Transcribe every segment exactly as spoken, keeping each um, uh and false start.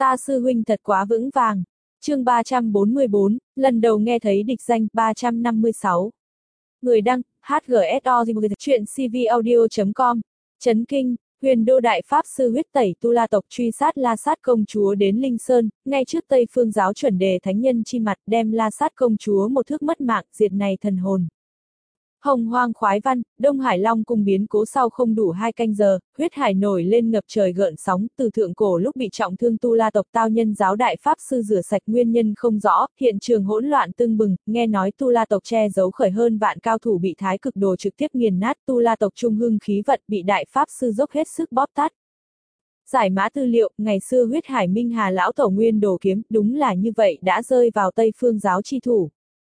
Ta sư huynh thật quá vững vàng. Chương ba trăm bốn mươi bốn, lần đầu nghe thấy địch danh. Ba trăm năm mươi sáu. Người đăng, hát giê ét o chuyện cvaudio chấm com. Chấn kinh, huyền đô đại pháp sư huyết tẩy tu la tộc truy sát La Sát công chúa đến Linh Sơn, ngay trước Tây Phương giáo chuẩn đề thánh nhân chi mặt đem La Sát công chúa một thước mất mạng, diệt này thần hồn. Hồng Hoang khoái văn, Đông Hải Long cung biến cố sau không đủ hai canh giờ, huyết hải nổi lên ngập trời gợn sóng, từ thượng cổ lúc bị trọng thương tu la tộc tao nhân giáo đại pháp sư rửa sạch nguyên nhân không rõ, hiện trường hỗn loạn tưng bừng, nghe nói tu la tộc che giấu khởi hơn vạn cao thủ bị thái cực đồ trực tiếp nghiền nát, tu la tộc trung hưng khí vận bị đại pháp sư dốc hết sức bóp tát. Giải mã tư liệu, ngày xưa huyết hải minh hà lão tổ nguyên đồ kiếm, đúng là như vậy đã rơi vào Tây Phương giáo chi thủ.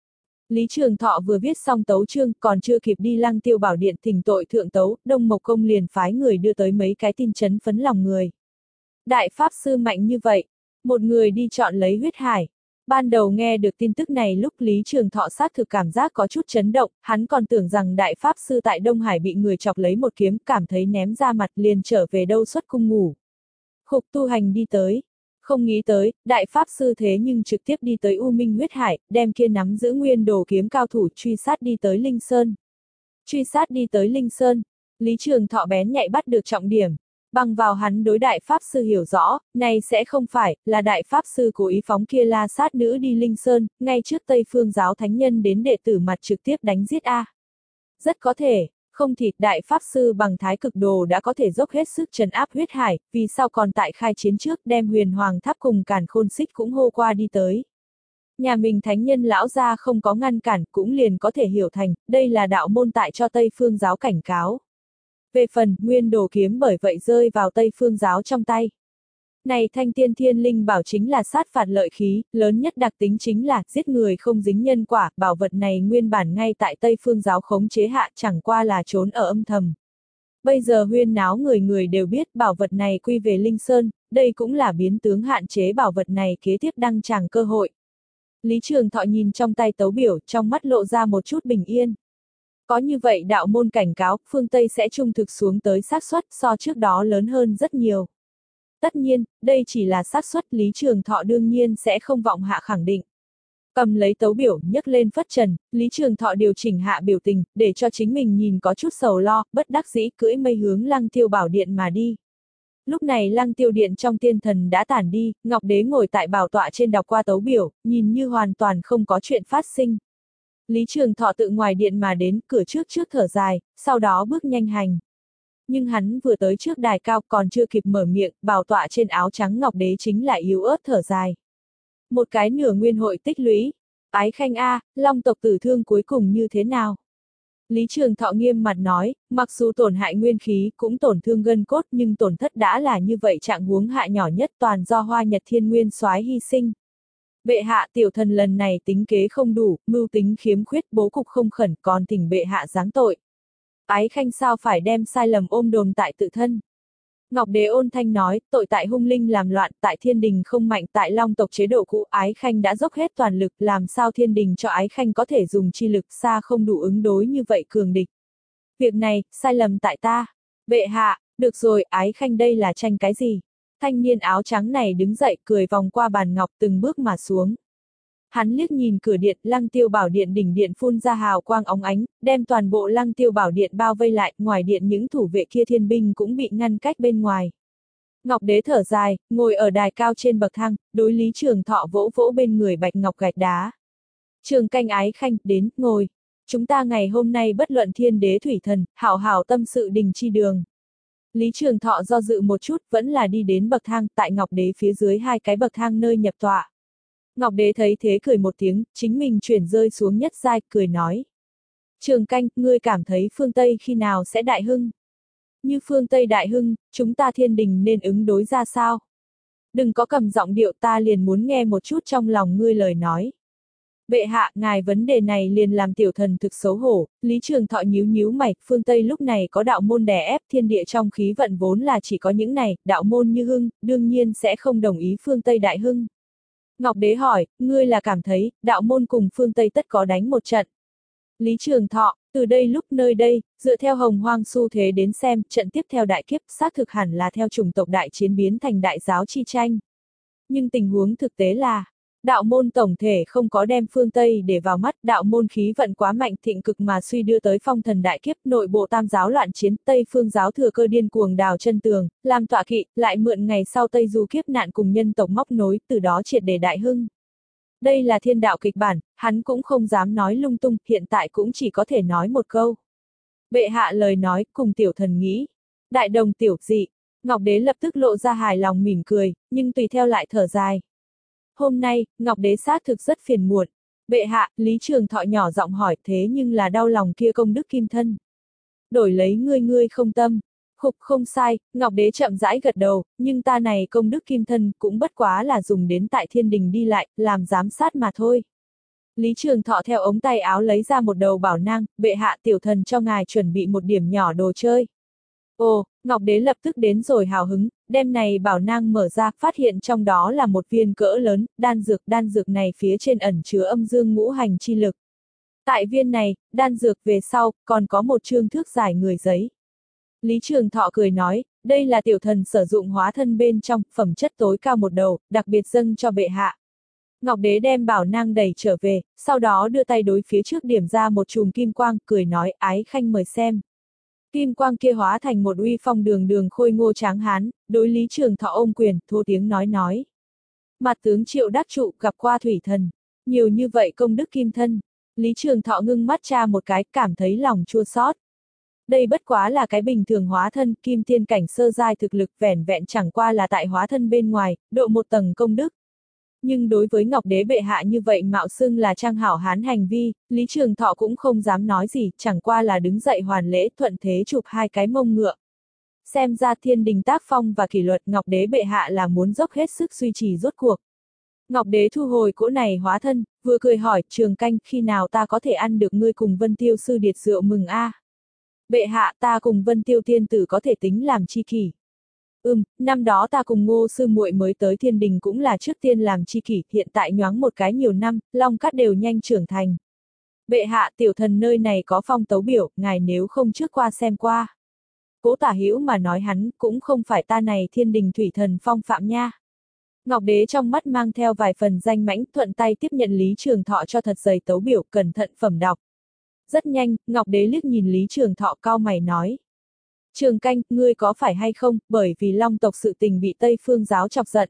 Lý Trường Thọ vừa viết xong tấu chương, còn chưa kịp đi Lăng Tiêu Bảo Điện thỉnh tội thượng tấu, Đông Mộc Công liền phái người đưa tới mấy cái tin chấn phấn lòng người. Đại Pháp Sư mạnh như vậy, một người đi chọn lấy huyết hải. Ban đầu nghe được tin tức này lúc Lý Trường Thọ xác thực cảm giác có chút chấn động, hắn còn tưởng rằng Đại Pháp Sư tại Đông Hải bị người chọc lấy một kiếm, cảm thấy ném ra mặt liền trở về đâu xuất cung ngủ. Khục tu hành đi tới. Không nghĩ tới, đại pháp sư thế nhưng trực tiếp đi tới U Minh huyết hải, đem kia nắm giữ nguyên đồ kiếm cao thủ truy sát đi tới Linh Sơn. Truy sát đi tới Linh Sơn, Lý Trường Thọ bén nhạy bắt được trọng điểm. Bằng vào hắn đối đại pháp sư hiểu rõ, này sẽ không phải là đại pháp sư cố ý phóng kia La Sát nữ đi Linh Sơn, ngay trước Tây Phương giáo thánh nhân đến đệ tử mặt trực tiếp đánh giết a. Rất có thể. Không thì, đại pháp sư bằng thái cực đồ đã có thể dốc hết sức trấn áp huyết hải, vì sao còn tại khai chiến trước đem huyền hoàng tháp cùng càn khôn xích cũng hô qua đi tới. Nhà mình thánh nhân lão gia không có ngăn cản cũng liền có thể hiểu thành, đây là đạo môn tại cho Tây Phương giáo cảnh cáo. Về phần, nguyên đồ kiếm bởi vậy rơi vào Tây Phương giáo trong tay. Này thanh tiên thiên linh bảo chính là sát phạt lợi khí, lớn nhất đặc tính chính là giết người không dính nhân quả, bảo vật này nguyên bản ngay tại Tây Phương giáo khống chế hạ chẳng qua là trốn ở âm thầm. Bây giờ huyên náo người người đều biết bảo vật này quy về Linh Sơn, đây cũng là biến tướng hạn chế bảo vật này kế tiếp đăng tràng cơ hội. Lý Trường Thọ nhìn trong tay tấu biểu, trong mắt lộ ra một chút bình yên. Có như vậy đạo môn cảnh cáo, phương Tây sẽ trung thực xuống tới xác suất so trước đó lớn hơn rất nhiều. Tất nhiên, đây chỉ là xác suất, Lý Trường Thọ đương nhiên sẽ không vọng hạ khẳng định. Cầm lấy tấu biểu, nhấc lên phất trần, Lý Trường Thọ điều chỉnh hạ biểu tình, để cho chính mình nhìn có chút sầu lo, bất đắc dĩ cưỡi mây hướng Lăng Tiêu Bảo Điện mà đi. Lúc này Lăng Tiêu Điện trong tiên thần đã tản đi, Ngọc Đế ngồi tại bảo tọa trên đọc qua tấu biểu, nhìn như hoàn toàn không có chuyện phát sinh. Lý Trường Thọ tự ngoài điện mà đến, cửa trước trước thở dài, sau đó bước nhanh hành. Nhưng hắn vừa tới trước đài cao còn chưa kịp mở miệng, bảo tọa trên áo trắng Ngọc Đế chính là yếu ớt thở dài. Một cái nửa nguyên hội tích lũy. Ái Khanh A, Long tộc tử thương cuối cùng như thế nào? Lý Trường Thọ nghiêm mặt nói, mặc dù tổn hại nguyên khí cũng tổn thương gân cốt nhưng tổn thất đã là như vậy trạng huống hạ nhỏ nhất toàn do Hoa Nhật Thiên Nguyên soái hy sinh. Bệ hạ tiểu thần lần này tính kế không đủ, mưu tính khiếm khuyết bố cục không khẩn còn thỉnh bệ hạ giáng tội. Ái Khanh sao phải đem sai lầm ôm đồm tại tự thân. Ngọc Đế ôn thanh nói, tội tại hung linh làm loạn, tại thiên đình không mạnh, tại Long tộc chế độ cũ, Ái Khanh đã dốc hết toàn lực, làm sao thiên đình cho Ái Khanh có thể dùng chi lực xa không đủ ứng đối như vậy cường địch. Việc này, sai lầm tại ta. Bệ hạ, được rồi, Ái Khanh đây là tranh cái gì? Thanh niên áo trắng này đứng dậy cười vòng qua bàn ngọc từng bước mà xuống. Hắn liếc nhìn cửa điện, Lăng Tiêu Bảo Điện đỉnh điện phun ra hào quang óng ánh, đem toàn bộ Lăng Tiêu Bảo Điện bao vây lại, ngoài điện những thủ vệ kia thiên binh cũng bị ngăn cách bên ngoài. Ngọc Đế thở dài, ngồi ở đài cao trên bậc thang, đối Lý Trường Thọ vỗ vỗ bên người bạch ngọc gạch đá. Trường Canh Ái Khanh, đến, ngồi. Chúng ta ngày hôm nay bất luận thiên đế thủy thần, hảo hảo tâm sự đình chi đường. Lý Trường Thọ do dự một chút, vẫn là đi đến bậc thang, tại Ngọc Đế phía dưới hai cái bậc thang nơi nhập tọa. Ngọc Đế thấy thế cười một tiếng, chính mình chuyển rơi xuống nhất giai, cười nói. Trường Canh, ngươi cảm thấy phương Tây khi nào sẽ đại hưng? Như phương Tây đại hưng, chúng ta thiên đình nên ứng đối ra sao? Đừng có cầm giọng điệu, ta liền muốn nghe một chút trong lòng ngươi lời nói. Bệ hạ, ngài vấn đề này liền làm tiểu thần thực xấu hổ. Lý Trường Thọ nhíu nhíu mày, phương Tây lúc này có đạo môn đè ép thiên địa trong khí vận vốn là chỉ có những này, đạo môn như hưng, đương nhiên sẽ không đồng ý phương Tây đại hưng. Ngọc Đế hỏi, ngươi là cảm thấy, đạo môn cùng phương Tây tất có đánh một trận. Lý Trường Thọ, từ đây lúc nơi đây, dựa theo hồng hoang xu thế đến xem, trận tiếp theo đại kiếp, xác thực hẳn là theo chủng tộc đại chiến biến thành đại giáo chi tranh. Nhưng tình huống thực tế là, đạo môn tổng thể không có đem phương Tây để vào mắt, đạo môn khí vận quá mạnh thịnh cực mà suy đưa tới phong thần đại kiếp, nội bộ tam giáo loạn chiến, Tây phương giáo thừa cơ điên cuồng đào chân tường, làm tọa kỵ, lại mượn ngày sau Tây du kiếp nạn cùng nhân tộc móc nối, từ đó triệt để đại hưng. Đây là thiên đạo kịch bản, hắn cũng không dám nói lung tung, hiện tại cũng chỉ có thể nói một câu. Bệ hạ lời nói, cùng tiểu thần nghĩ. Đại đồng tiểu dị, Ngọc Đế lập tức lộ ra hài lòng mỉm cười, nhưng tùy theo lại thở dài. Hôm nay, Ngọc Đế xác thực rất phiền muộn. Bệ hạ, Lý Trường Thọ nhỏ giọng hỏi thế nhưng là đau lòng kia công đức kim thân. Đổi lấy ngươi ngươi không tâm. Khục không sai, Ngọc Đế chậm rãi gật đầu, nhưng ta này công đức kim thân cũng bất quá là dùng đến tại thiên đình đi lại, làm giám sát mà thôi. Lý Trường Thọ theo ống tay áo lấy ra một đầu bảo nang, bệ hạ tiểu thần cho ngài chuẩn bị một điểm nhỏ đồ chơi. Ồ, Ngọc Đế lập tức đến rồi hào hứng, đem này bảo nang mở ra, phát hiện trong đó là một viên cỡ lớn, đan dược, đan dược này phía trên ẩn chứa âm dương ngũ hành chi lực. Tại viên này, đan dược về sau, còn có một chương thước dài người giấy. Lý Trường Thọ cười nói, đây là tiểu thần sử dụng hóa thân bên trong, phẩm chất tối cao một đầu, đặc biệt dâng cho bệ hạ. Ngọc Đế đem bảo nang đẩy trở về, sau đó đưa tay đối phía trước điểm ra một chùm kim quang, cười nói, ái khanh mời xem. Kim quang kia hóa thành một uy phong đường đường khôi ngô tráng hán, đối Lý Trường Thọ ôm quyền, thô tiếng nói nói. Mặt tướng Triệu Đắc Trụ gặp qua thủy thần, nhiều như vậy công đức kim thân. Lý Trường Thọ ngưng mắt tra một cái, cảm thấy lòng chua xót. Đây bất quá là cái bình thường hóa thân, kim tiên cảnh sơ giai thực lực vẻn vẹn chẳng qua là tại hóa thân bên ngoài, độ một tầng công đức. Nhưng đối với Ngọc Đế bệ hạ như vậy mạo xưng là trang hảo hán hành vi, Lý Trường Thọ cũng không dám nói gì, chẳng qua là đứng dậy hoàn lễ thuận thế chụp hai cái mông ngựa. Xem ra thiên đình tác phong và kỷ luật Ngọc Đế bệ hạ là muốn dốc hết sức duy trì rốt cuộc. Ngọc Đế thu hồi cỗ này hóa thân, vừa cười hỏi, Trường Canh, khi nào ta có thể ăn được ngươi cùng Vân Tiêu sư điệt rượu mừng a? À? Bệ hạ, ta cùng Vân Tiêu tiên tử có thể tính làm chi kỷ. Ừm, năm đó ta cùng Ngô sư muội mới tới thiên đình cũng là trước tiên làm chi kỷ, hiện tại nhoáng một cái nhiều năm, long cát đều nhanh trưởng thành. Bệ hạ, tiểu thần nơi này có phong tấu biểu, ngài nếu không trước qua xem qua. Cố Tả Hữu mà nói hắn, cũng không phải ta này thiên đình thủy thần phong phạm nha. Ngọc Đế trong mắt mang theo vài phần danh mãnh, thuận tay tiếp nhận Lý Trường Thọ cho thật dày tấu biểu, cẩn thận phẩm đọc. Rất nhanh, Ngọc Đế liếc nhìn Lý Trường Thọ cau mày nói. Trường Canh, ngươi có phải hay không, bởi vì Long tộc sự tình bị Tây Phương giáo chọc giận.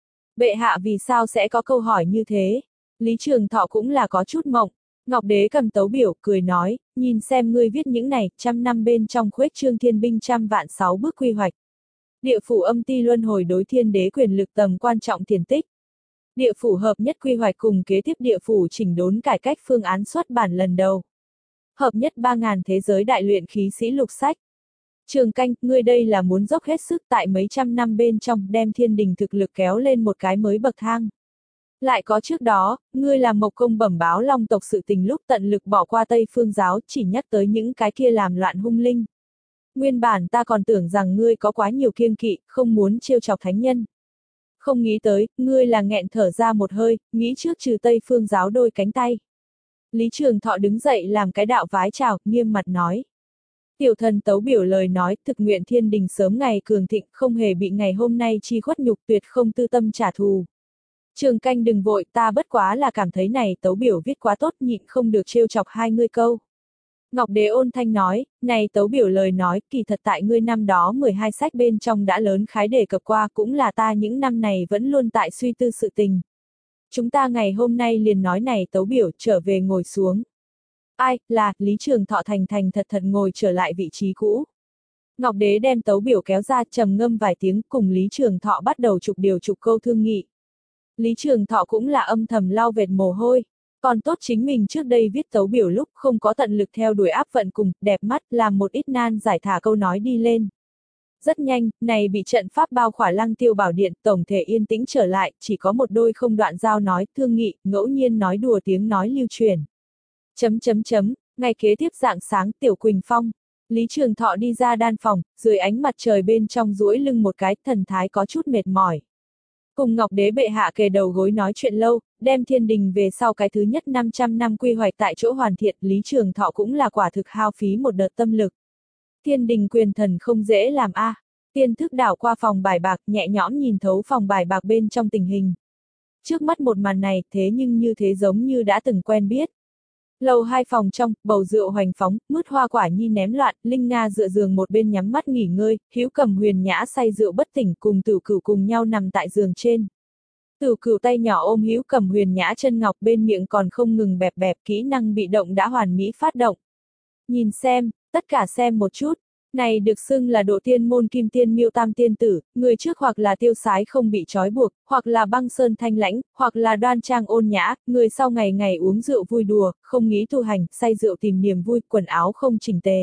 Bệ hạ vì sao sẽ có câu hỏi như thế? Lý Trường Thọ cũng là có chút mộng. Ngọc Đế cầm tấu biểu, cười nói, nhìn xem ngươi viết những này, trăm năm bên trong khuếch trương thiên binh trăm vạn sáu bước quy hoạch. Địa phủ âm ti luân hồi đối thiên đế quyền lực tầm quan trọng tiền tích. Địa phủ hợp nhất quy hoạch cùng kế tiếp địa phủ chỉnh đốn cải cách phương án xuất bản lần đầu. Hợp nhất ba ngàn thế giới đại luyện khí sĩ lục sách. Trường Canh, ngươi đây là muốn dốc hết sức tại mấy trăm năm bên trong đem thiên đình thực lực kéo lên một cái mới bậc thang. Lại có trước đó, ngươi làm mộc công bẩm báo Long tộc sự tình lúc tận lực bỏ qua Tây Phương giáo, chỉ nhắc tới những cái kia làm loạn hung linh. Nguyên bản ta còn tưởng rằng ngươi có quá nhiều kiêng kỵ, không muốn trêu chọc thánh nhân. Không nghĩ tới, ngươi là nghẹn thở ra một hơi, nghĩ trước trừ Tây Phương giáo đôi cánh tay. Lý Trường Thọ đứng dậy làm cái đạo vái chào, nghiêm mặt nói. Tiểu thần tấu biểu lời nói, thực nguyện thiên đình sớm ngày cường thịnh, không hề bị ngày hôm nay chi khuất nhục, tuyệt không tư tâm trả thù. Trường Canh đừng vội, ta bất quá là cảm thấy này tấu biểu viết quá tốt, nhịn không được trêu chọc hai ngươi câu. Ngọc Đế ôn thanh nói, này tấu biểu lời nói, kỳ thật tại ngươi năm đó mười hai sách bên trong đã lớn khái đề cập qua, cũng là ta những năm này vẫn luôn tại suy tư sự tình. Chúng ta ngày hôm nay liền nói này tấu biểu, trở về ngồi xuống. Ai, là, Lý Trường Thọ thành thành thật thật ngồi trở lại vị trí cũ. Ngọc Đế đem tấu biểu kéo ra, trầm ngâm vài tiếng, cùng Lý Trường Thọ bắt đầu chục điều chục câu thương nghị. Lý Trường Thọ cũng là âm thầm lau vệt mồ hôi. Còn tốt chính mình trước đây viết tấu biểu lúc không có tận lực theo đuổi áp vận cùng, đẹp mắt, làm một ít nan giải thả câu nói đi lên. Rất nhanh, này bị trận pháp bao khỏa Lăng Tiêu Bảo Điện, tổng thể yên tĩnh trở lại, chỉ có một đôi không đoạn giao nói, thương nghị, ngẫu nhiên nói đùa tiếng nói lưu truyền. Chấm chấm chấm, ngày kế tiếp rạng sáng, Tiểu Quỳnh Phong. Lý Trường Thọ đi ra đan phòng, dưới ánh mặt trời bên trong duỗi lưng một cái, thần thái có chút mệt mỏi. Cùng Ngọc Đế bệ hạ kề đầu gối nói chuyện lâu, đem thiên đình về sau cái thứ nhất năm trăm năm quy hoạch tại chỗ hoàn thiện, Lý Trường Thọ cũng là quả thực hao phí một đợt tâm lực. Thiên đình quyền thần không dễ làm a. À. Tiên thức đảo qua phòng bài bạc, nhẹ nhõm nhìn thấu phòng bài bạc bên trong tình hình. Trước mắt một màn này, thế nhưng như thế giống như đã từng quen biết. Lầu hai phòng trong, bầu rượu hoành phóng, mứt hoa quả nhi ném loạn, Linh Nga dựa giường một bên nhắm mắt nghỉ ngơi, Hữu Cầm Huyền Nhã say rượu bất tỉnh cùng Tử Cửu cùng nhau nằm tại giường trên. Tử Cửu tay nhỏ ôm Hữu Cầm Huyền Nhã chân ngọc bên miệng còn không ngừng bẹp bẹp, kỹ năng bị động đã hoàn mỹ phát động. Nhìn xem, tất cả xem một chút. Này được xưng là độ tiên môn kim tiên miêu tam tiên tử, người trước hoặc là tiêu sái không bị trói buộc, hoặc là băng sơn thanh lãnh, hoặc là đoan trang ôn nhã, người sau ngày ngày uống rượu vui đùa, không nghĩ tu hành, say rượu tìm niềm vui, quần áo không chỉnh tề.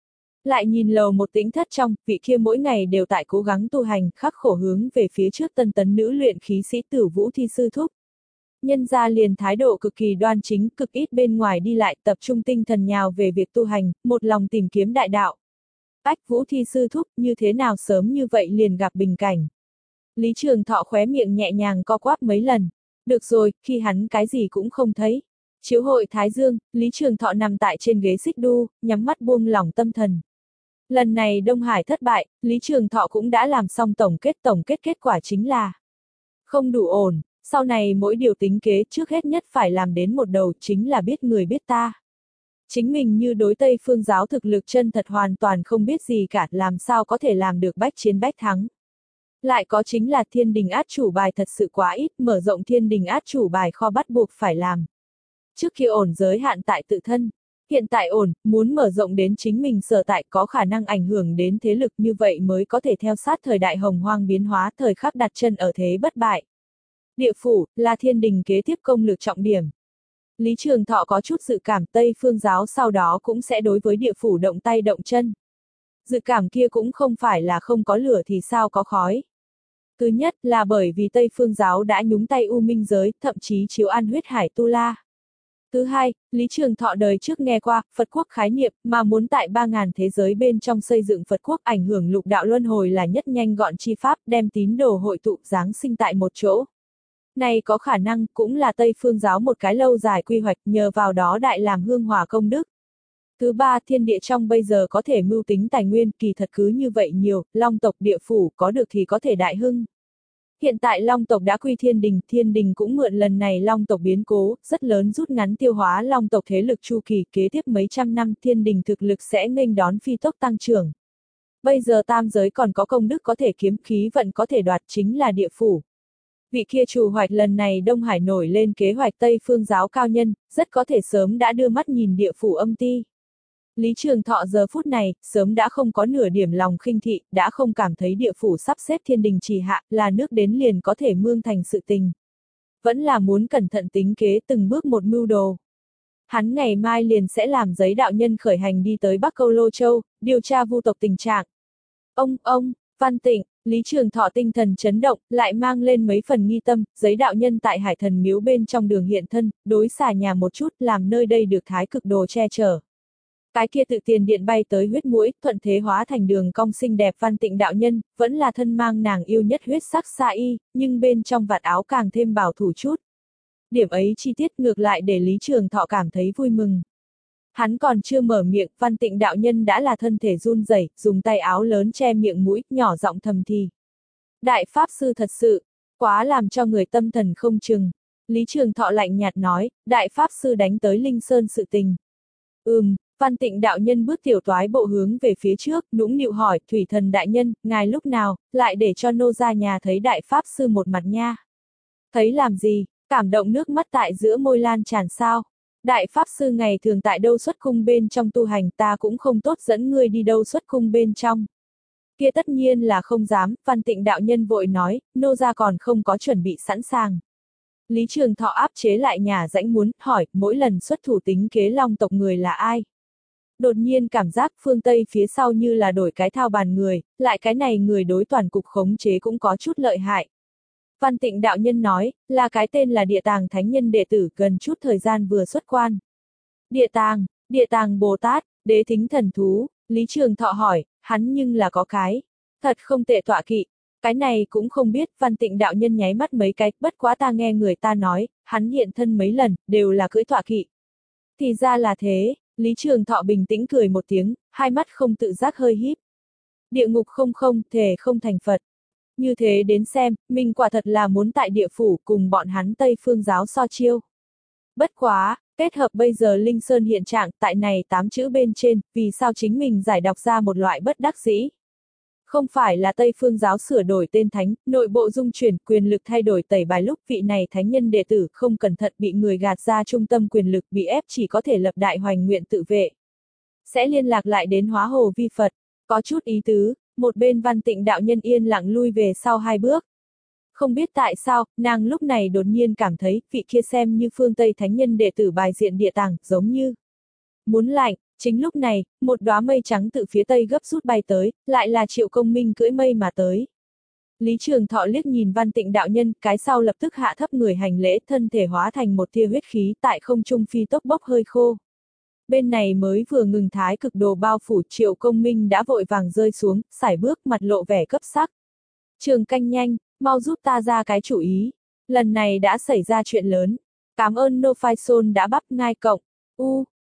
Lại nhìn lầu một tĩnh thất trong, vị kia mỗi ngày đều tại cố gắng tu hành, khắc khổ hướng về phía trước tân tấn nữ luyện khí sĩ Tử Vũ Thi sư thúc. Nhân gia liền thái độ cực kỳ đoan chính, cực ít bên ngoài đi lại, tập trung tinh thần nhào về việc tu hành, một lòng tìm kiếm đại đạo. Ách, Vũ Thi sư thúc, như thế nào sớm như vậy liền gặp bình cảnh. Lý Trường Thọ khóe miệng nhẹ nhàng co quắp mấy lần. Được rồi, khi hắn cái gì cũng không thấy. Chiếu hội Thái Dương, Lý Trường Thọ nằm tại trên ghế xích đu, nhắm mắt buông lỏng tâm thần. Lần này Đông Hải thất bại, Lý Trường Thọ cũng đã làm xong tổng kết tổng kết kết quả chính là không đủ ổn, sau này mỗi điều tính kế trước hết nhất phải làm đến một đầu chính là biết người biết ta. Chính mình như đối Tây Phương giáo thực lực chân thật hoàn toàn không biết gì cả, làm sao có thể làm được bách chiến bách thắng. Lại có chính là thiên đình át chủ bài thật sự quá ít, mở rộng thiên đình át chủ bài kho bắt buộc phải làm. Trước kia ổn giới hạn tại tự thân, hiện tại ổn, muốn mở rộng đến chính mình sở tại có khả năng ảnh hưởng đến thế lực như vậy mới có thể theo sát thời đại hồng hoang biến hóa thời khắc đặt chân ở thế bất bại. Địa phủ, là thiên đình kế tiếp công lược trọng điểm. Lý Trường Thọ có chút dự cảm Tây Phương giáo sau đó cũng sẽ đối với địa phủ động tay động chân. Dự cảm kia cũng không phải là không có lửa thì sao có khói. Thứ nhất là bởi vì Tây Phương giáo đã nhúng tay U Minh giới, thậm chí chiếu an huyết hải tu la. Thứ hai, Lý Trường Thọ đời trước nghe qua Phật quốc khái niệm, mà muốn tại ba ngàn thế giới bên trong xây dựng Phật quốc ảnh hưởng lục đạo luân hồi là nhất nhanh gọn chi pháp, đem tín đồ hội tụ giáng sinh tại một chỗ. Này có khả năng cũng là Tây Phương giáo một cái lâu dài quy hoạch, nhờ vào đó đại làm hương hỏa công đức. Thứ ba, thiên địa trong bây giờ có thể mưu tính tài nguyên, kỳ thật cứ như vậy nhiều, Long tộc địa phủ có được thì có thể đại hưng. Hiện tại Long tộc đã quy thiên đình, thiên đình cũng mượn lần này Long tộc biến cố, rất lớn rút ngắn tiêu hóa Long tộc thế lực chu kỳ, kế tiếp mấy trăm năm thiên đình thực lực sẽ nghênh đón phi tốc tăng trưởng. Bây giờ tam giới còn có công đức có thể kiếm, khí vận có thể đoạt, chính là địa phủ. Vị kia chủ hoạch lần này Đông Hải nổi lên kế hoạch Tây Phương giáo cao nhân, rất có thể sớm đã đưa mắt nhìn địa phủ âm ti. Lý Trường Thọ giờ phút này, sớm đã không có nửa điểm lòng khinh thị, đã không cảm thấy địa phủ sắp xếp thiên đình trì hạ, là nước đến liền có thể mương thành sự tình. Vẫn là muốn cẩn thận tính kế từng bước một mưu đồ. Hắn ngày mai liền sẽ làm giấy đạo nhân khởi hành đi tới Bắc Câu Lô Châu, điều tra vu tộc tình trạng. Ông, ông, Văn Tịnh, Lý Trường Thọ tinh thần chấn động, lại mang lên mấy phần nghi tâm, giấy đạo nhân tại Hải Thần miếu bên trong đường hiện thân, đối xà nhà một chút, làm nơi đây được thái cực đồ che chở. Cái kia tự tiền điện bay tới huyết mũi, thuận thế hóa thành đường cong xinh đẹp Văn Tịnh đạo nhân, vẫn là thân mang nàng yêu nhất huyết sắc sa y, nhưng bên trong vạt áo càng thêm bảo thủ chút. Điểm ấy chi tiết ngược lại để Lý Trường Thọ cảm thấy vui mừng. Hắn còn chưa mở miệng, Văn Tịnh đạo nhân đã là thân thể run rẩy, dùng tay áo lớn che miệng mũi, nhỏ giọng thầm thì. Đại Pháp Sư thật sự, quá làm cho người tâm thần không chừng. Lý Trường Thọ lạnh nhạt nói, Đại Pháp Sư đánh tới Linh Sơn sự tình. Ừm, Văn Tịnh đạo nhân bước tiểu toái bộ hướng về phía trước, nũng nịu hỏi, Thủy Thần đại nhân, ngài lúc nào, lại để cho nô ra nhà thấy Đại Pháp Sư một mặt nha. Thấy làm gì, cảm động nước mắt tại giữa môi lan tràn sao. Đại Pháp Sư ngày thường tại đâu xuất cung bên trong tu hành, ta cũng không tốt dẫn ngươi đi đâu xuất cung bên trong. Kia tất nhiên là không dám, Văn Tịnh đạo nhân vội nói, nô gia còn không có chuẩn bị sẵn sàng. Lý Trường Thọ áp chế lại nhà rãnh muốn, hỏi, mỗi lần xuất thủ tính kế Long tộc người là ai? Đột nhiên cảm giác phương Tây phía sau như là đổi cái thao bàn người, lại cái này người đối toàn cục khống chế cũng có chút lợi hại. Văn Tịnh đạo nhân nói, là cái tên là Địa Tàng Thánh Nhân đệ tử gần chút thời gian vừa xuất quan. Địa Tàng, Địa Tàng Bồ Tát, Đế Thính Thần Thú, Lý Trường Thọ hỏi, hắn nhưng là có cái. Thật không tệ tọa kỵ. Cái này cũng không biết, Văn Tịnh đạo nhân nháy mắt mấy cái, bất quá ta nghe người ta nói, hắn hiện thân mấy lần, đều là cưỡi tọa kỵ. Thì ra là thế, Lý Trường Thọ bình tĩnh cười một tiếng, hai mắt không tự giác hơi híp. địa ngục không không, thể không thành Phật. Như thế đến xem, mình quả thật là muốn tại địa phủ cùng bọn hắn Tây Phương giáo so chiêu. Bất quá, kết hợp bây giờ Linh Sơn hiện trạng tại này tám chữ bên trên, vì sao chính mình giải đọc ra một loại bất đắc dĩ. Không phải là Tây Phương giáo sửa đổi tên thánh, nội bộ dung chuyển, quyền lực thay đổi tẩy bài lúc vị này thánh nhân đệ tử không cẩn thận bị người gạt ra trung tâm quyền lực bị ép chỉ có thể lập đại hoành nguyện tự vệ. Sẽ liên lạc lại đến hóa hồ vi Phật, có chút ý tứ, một bên Văn Tịnh đạo nhân yên lặng lui về sau hai bước. Không biết tại sao, nàng lúc này đột nhiên cảm thấy, vị kia xem như phương Tây thánh nhân đệ tử bài diện địa tàng, giống như muốn lạnh. Chính lúc này, một đóa mây trắng từ phía tây gấp rút bay tới, lại là Triệu Công Minh cưỡi mây mà tới. Lý Trường Thọ liếc nhìn Văn Tịnh đạo nhân, cái sau lập tức hạ thấp người hành lễ, thân thể hóa thành một tia huyết khí, tại không trung phi tốc bốc hơi khô. Bên này mới vừa ngừng thái cực đồ bao phủ, Triệu Công Minh đã vội vàng rơi xuống, sải bước mặt lộ vẻ cấp sắc. Trường Canh nhanh, mau giúp ta ra cái chủ ý. Lần này đã xảy ra chuyện lớn. Cảm ơn No Phai Sol đã bắp ngai cộng. U,